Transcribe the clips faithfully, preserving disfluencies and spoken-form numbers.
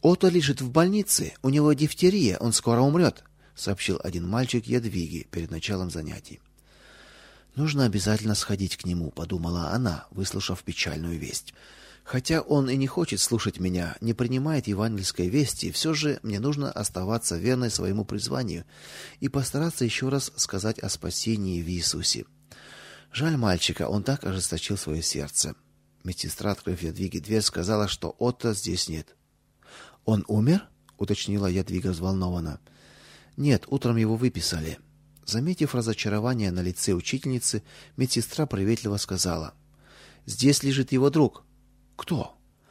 Отто лежит в больнице, у него дифтерия, он скоро умрет», — сообщил один мальчик Ядвиге перед началом занятий. «Нужно обязательно сходить к нему», — подумала она, выслушав печальную весть. «Хотя он и не хочет слушать меня, не принимает евангельской вести, все же мне нужно оставаться верной своему призванию и постараться еще раз сказать о спасении в Иисусе. Жаль мальчика, он так ожесточил свое сердце». Медсестра, открыв Ядвиге дверь, сказала, что Отто здесь нет. «Он умер?» — уточнила Ядвига взволнованно. «Нет, утром его выписали». Заметив разочарование на лице учительницы, медсестра приветливо сказала: «Здесь лежит его друг». «Кто?»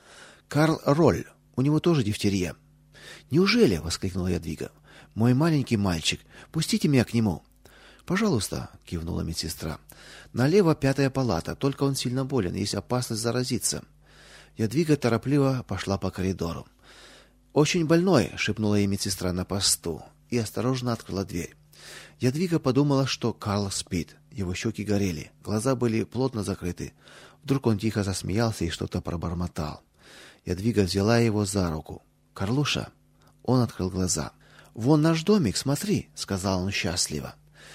«Карл Роль. У него тоже дифтерия». «Неужели?» — воскликнула Ядвига. «Мой маленький мальчик. Пустите меня к нему». «Пожалуйста», — кивнула медсестра. «Налево пятая палата, только он сильно болен, есть опасность заразиться». Ядвига торопливо пошла по коридору. «Очень больной», — шепнула ей медсестра на посту и осторожно открыла дверь. Ядвига подумала, что Карл спит. Его щеки горели, глаза были плотно закрыты. Вдруг он тихо засмеялся и что-то пробормотал. Ядвига взяла его за руку. «Карлуша?» Он открыл глаза. «Вон наш домик, смотри», — сказал он счастливо.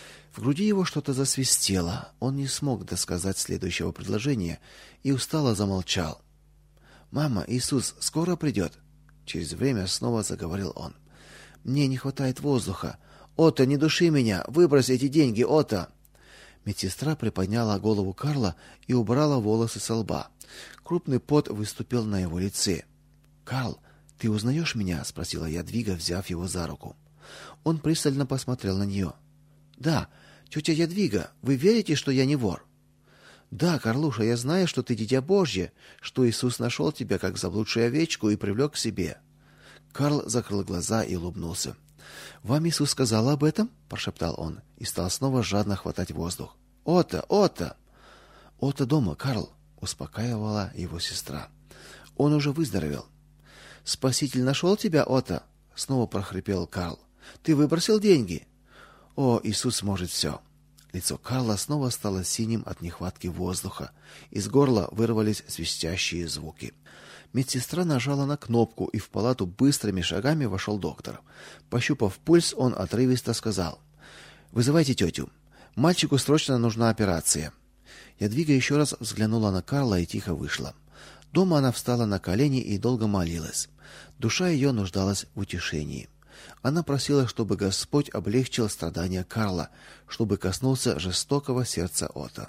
В груди его что-то засвистело. Он не смог досказать следующего предложения и устало замолчал. «Мама, Иисус скоро придет?» Через время снова заговорил он. «Мне не хватает воздуха. Отто, не души меня! Выбрось эти деньги, Отто!» Медсестра приподняла голову Карла и убрала волосы со лба. Крупный пот выступил на его лице. «Карл, ты узнаешь меня?» — спросила Ядвига, взяв его за руку. Он пристально посмотрел на нее. «Да, тетя Ядвига, вы верите, что я не вор?» «Да, Карлуша, я знаю, что ты дитя Божье, что Иисус нашел тебя как заблудшую овечку и привлек к себе». Карл закрыл глаза и улыбнулся. «Вам Иисус сказал об этом?» — прошептал он и стал снова жадно хватать воздух. «Отто, Отто!» «Отто дома, Карл», — успокаивала его сестра. «Он уже выздоровел». «Спаситель нашел тебя, Отто?» — снова прохрипел Карл. «Ты выбросил деньги?» «О, Иисус может все». Лицо Карла снова стало синим от нехватки воздуха. Из горла вырвались свистящие звуки. Медсестра нажала на кнопку, и в палату быстрыми шагами вошел доктор. Пощупав пульс, он отрывисто сказал: «Вызывайте тетю. Мальчику срочно нужна операция». Ядвига еще раз взглянула на Карла и тихо вышла. Дома она встала на колени и долго молилась. Душа ее нуждалась в утешении. Она просила, чтобы Господь облегчил страдания Карла, чтобы коснулся жестокого сердца Отто.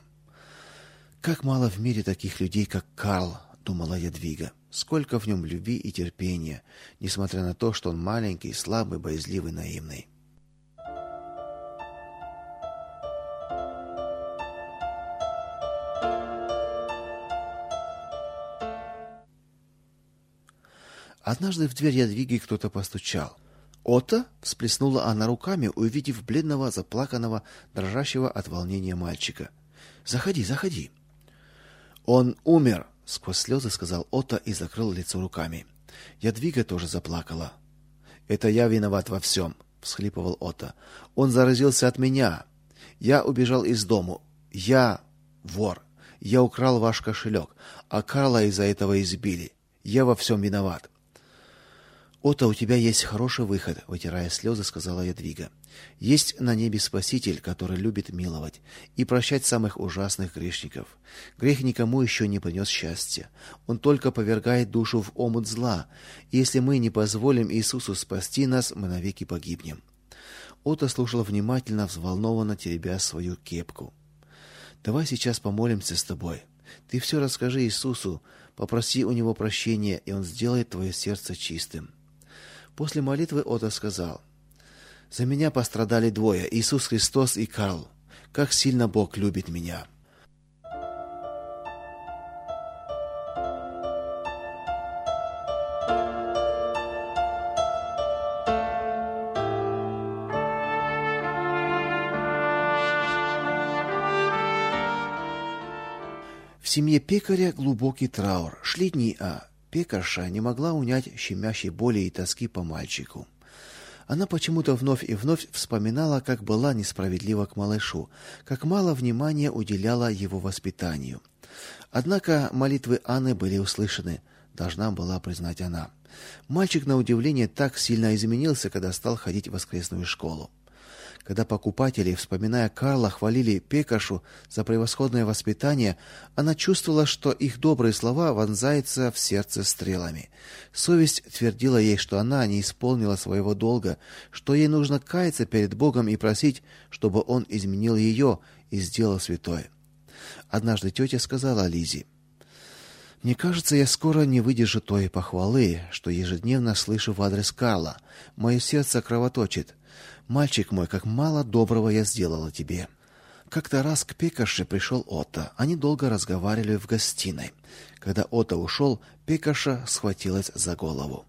«Как мало в мире таких людей, как Карл», — думала Ядвига. «Сколько в нем любви и терпения, несмотря на то, что он маленький, слабый, боязливый, наивный». Однажды в дверь Ядвиги кто-то постучал. «Отто?» — всплеснула она руками, увидев бледного, заплаканного, дрожащего от волнения мальчика. «Заходи, заходи». «Он умер», — сквозь слезы сказал Отто и закрыл лицо руками. Ядвига тоже заплакала. «Это я виноват во всем», — всхлипывал Отто. «Он заразился от меня. Я убежал из дому. Я вор. Я украл ваш кошелек, а Карла из-за этого избили. Я во всем виноват». «Отто, у тебя есть хороший выход», — вытирая слезы, сказала Ядвига. «Есть на небе Спаситель, который любит миловать и прощать самых ужасных грешников. Грех никому еще не принес счастья. Он только повергает душу в омут зла. И если мы не позволим Иисусу спасти нас, мы навеки погибнем». Отто слушал внимательно, взволнованно теребя свою кепку. «Давай сейчас помолимся с тобой. Ты все расскажи Иисусу, попроси у него прощения, и он сделает твое сердце чистым». После молитвы Отто сказал: «За меня пострадали двое, Иисус Христос и Карл. Как сильно Бог любит меня». В семье пекаря глубокий траур. Шли дни, а пекарша не могла унять щемящей боли и тоски по мальчику. Она почему-то вновь и вновь вспоминала, как была несправедлива к малышу, как мало внимания уделяла его воспитанию. Однако молитвы Анны были услышаны, должна была признать она. Мальчик, на удивление, так сильно изменился, когда стал ходить в воскресную школу. Когда покупатели, вспоминая Карла, хвалили Пекашу за превосходное воспитание, она чувствовала, что их добрые слова вонзаются в сердце стрелами. Совесть твердила ей, что она не исполнила своего долга, что ей нужно каяться перед Богом и просить, чтобы он изменил ее и сделал святой. Однажды тетя сказала Лизе: «Мне кажется, я скоро не выдержу той похвалы, что ежедневно слышу в адрес Карла. Мое сердце кровоточит. Мальчик мой, как мало доброго я сделала тебе». Как-то раз к Пекаше пришел Отто. Они долго разговаривали в гостиной. Когда Отто ушел, Пекаша схватилась за голову.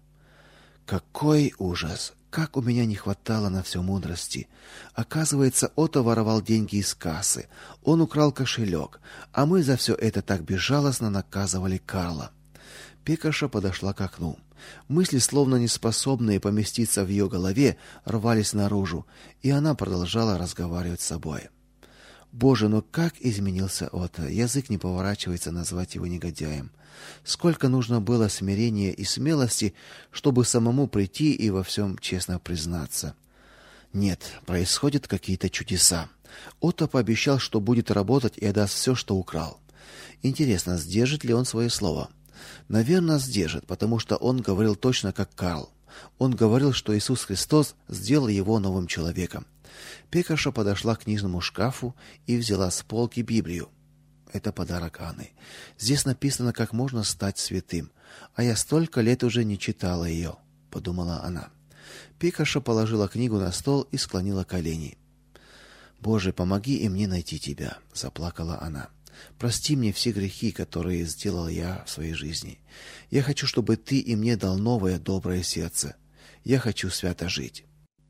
Какой ужас! Как у меня не хватало на все мудрости. Оказывается, Отто воровал деньги из кассы. Он украл кошелек, а мы за все это так безжалостно наказывали Карла. Пекаша подошла к окну. Мысли, словно не способные поместиться в ее голове, рвались наружу, и она продолжала разговаривать с собой. Боже, ну как изменился Отто! Язык не поворачивается назвать его негодяем. Сколько нужно было смирения и смелости, чтобы самому прийти и во всем честно признаться. Нет, происходят какие-то чудеса. Отто пообещал, что будет работать и отдаст все, что украл. Интересно, сдержит ли он свое слово? Наверное, сдержит, потому что он говорил точно как Карл. Он говорил, что Иисус Христос сделал его новым человеком. Пекаша подошла к книжному шкафу и взяла с полки Библию. Это подарок Анны. Здесь написано, как можно стать святым, а я столько лет уже не читала ее, подумала она. Пекаша положила книгу на стол и склонила колени. Боже, помоги и мне найти тебя, заплакала она. Прости мне все грехи, которые сделал я в своей жизни. Я хочу, чтобы ты и мне дал новое доброе сердце. Я хочу свято жить.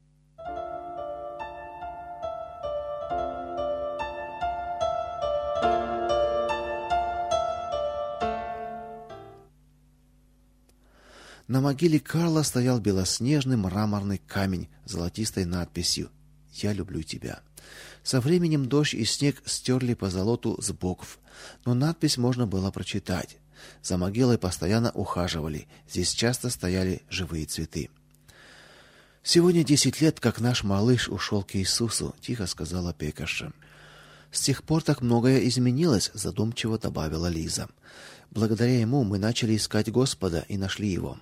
На могиле Карла стоял белоснежный мраморный камень с золотистой надписью «Я люблю тебя». Со временем дождь и снег стерли позолоту с букв, но надпись можно было прочитать. За могилой постоянно ухаживали, здесь часто стояли живые цветы. «Сегодня десять лет, как наш малыш ушел к Иисусу», — тихо сказала Пекаша. «С тех пор так многое изменилось», — задумчиво добавила Лиза. «Благодаря ему мы начали искать Господа и нашли его.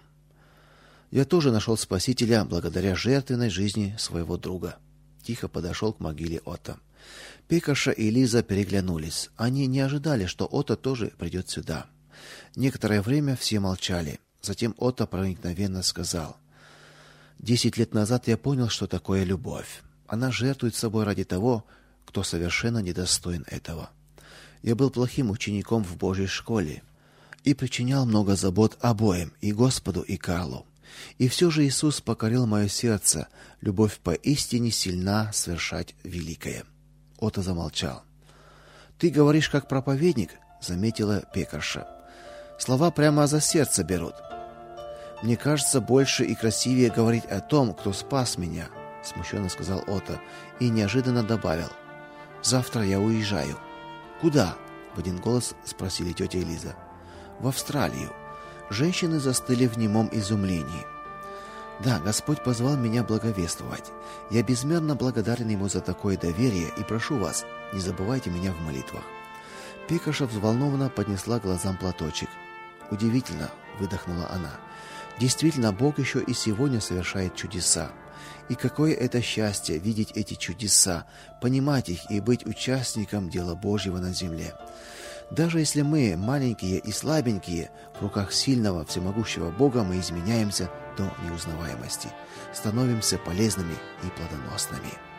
Я тоже нашел Спасителя благодаря жертвенной жизни своего друга». Тихо подошел к могиле Отто. Пекаша и Лиза переглянулись. Они не ожидали, что Отто тоже придет сюда. Некоторое время все молчали. Затем Отто проникновенно сказал: «Десять лет назад я понял, что такое любовь. Она жертвует собой ради того, кто совершенно недостоин этого. Я был плохим учеником в Божьей школе и причинял много забот обоим, и Господу, и Карлу. И все же Иисус покорил мое сердце. Любовь поистине сильна совершать великое». Отто замолчал. «Ты говоришь как проповедник», — заметила Пекаша. «Слова прямо за сердце берут». «Мне кажется, больше и красивее говорить о том, кто спас меня», — смущенно сказал Отто и неожиданно добавил: «Завтра я уезжаю». «Куда?» — в один голос спросили тетя и Лиза. «В Австралию». Женщины застыли в немом изумлении. «Да, Господь позвал меня благовествовать. Я безмерно благодарен Ему за такое доверие и прошу вас, не забывайте меня в молитвах». Пекаша взволнованно поднесла глазам платочек. «Удивительно», — выдохнула она. «Действительно, Бог еще и сегодня совершает чудеса. И какое это счастье видеть эти чудеса, понимать их и быть участником дела Божьего на земле. Даже если мы маленькие и слабенькие, в руках сильного, всемогущего Бога мы изменяемся до неузнаваемости, становимся полезными и плодоносными».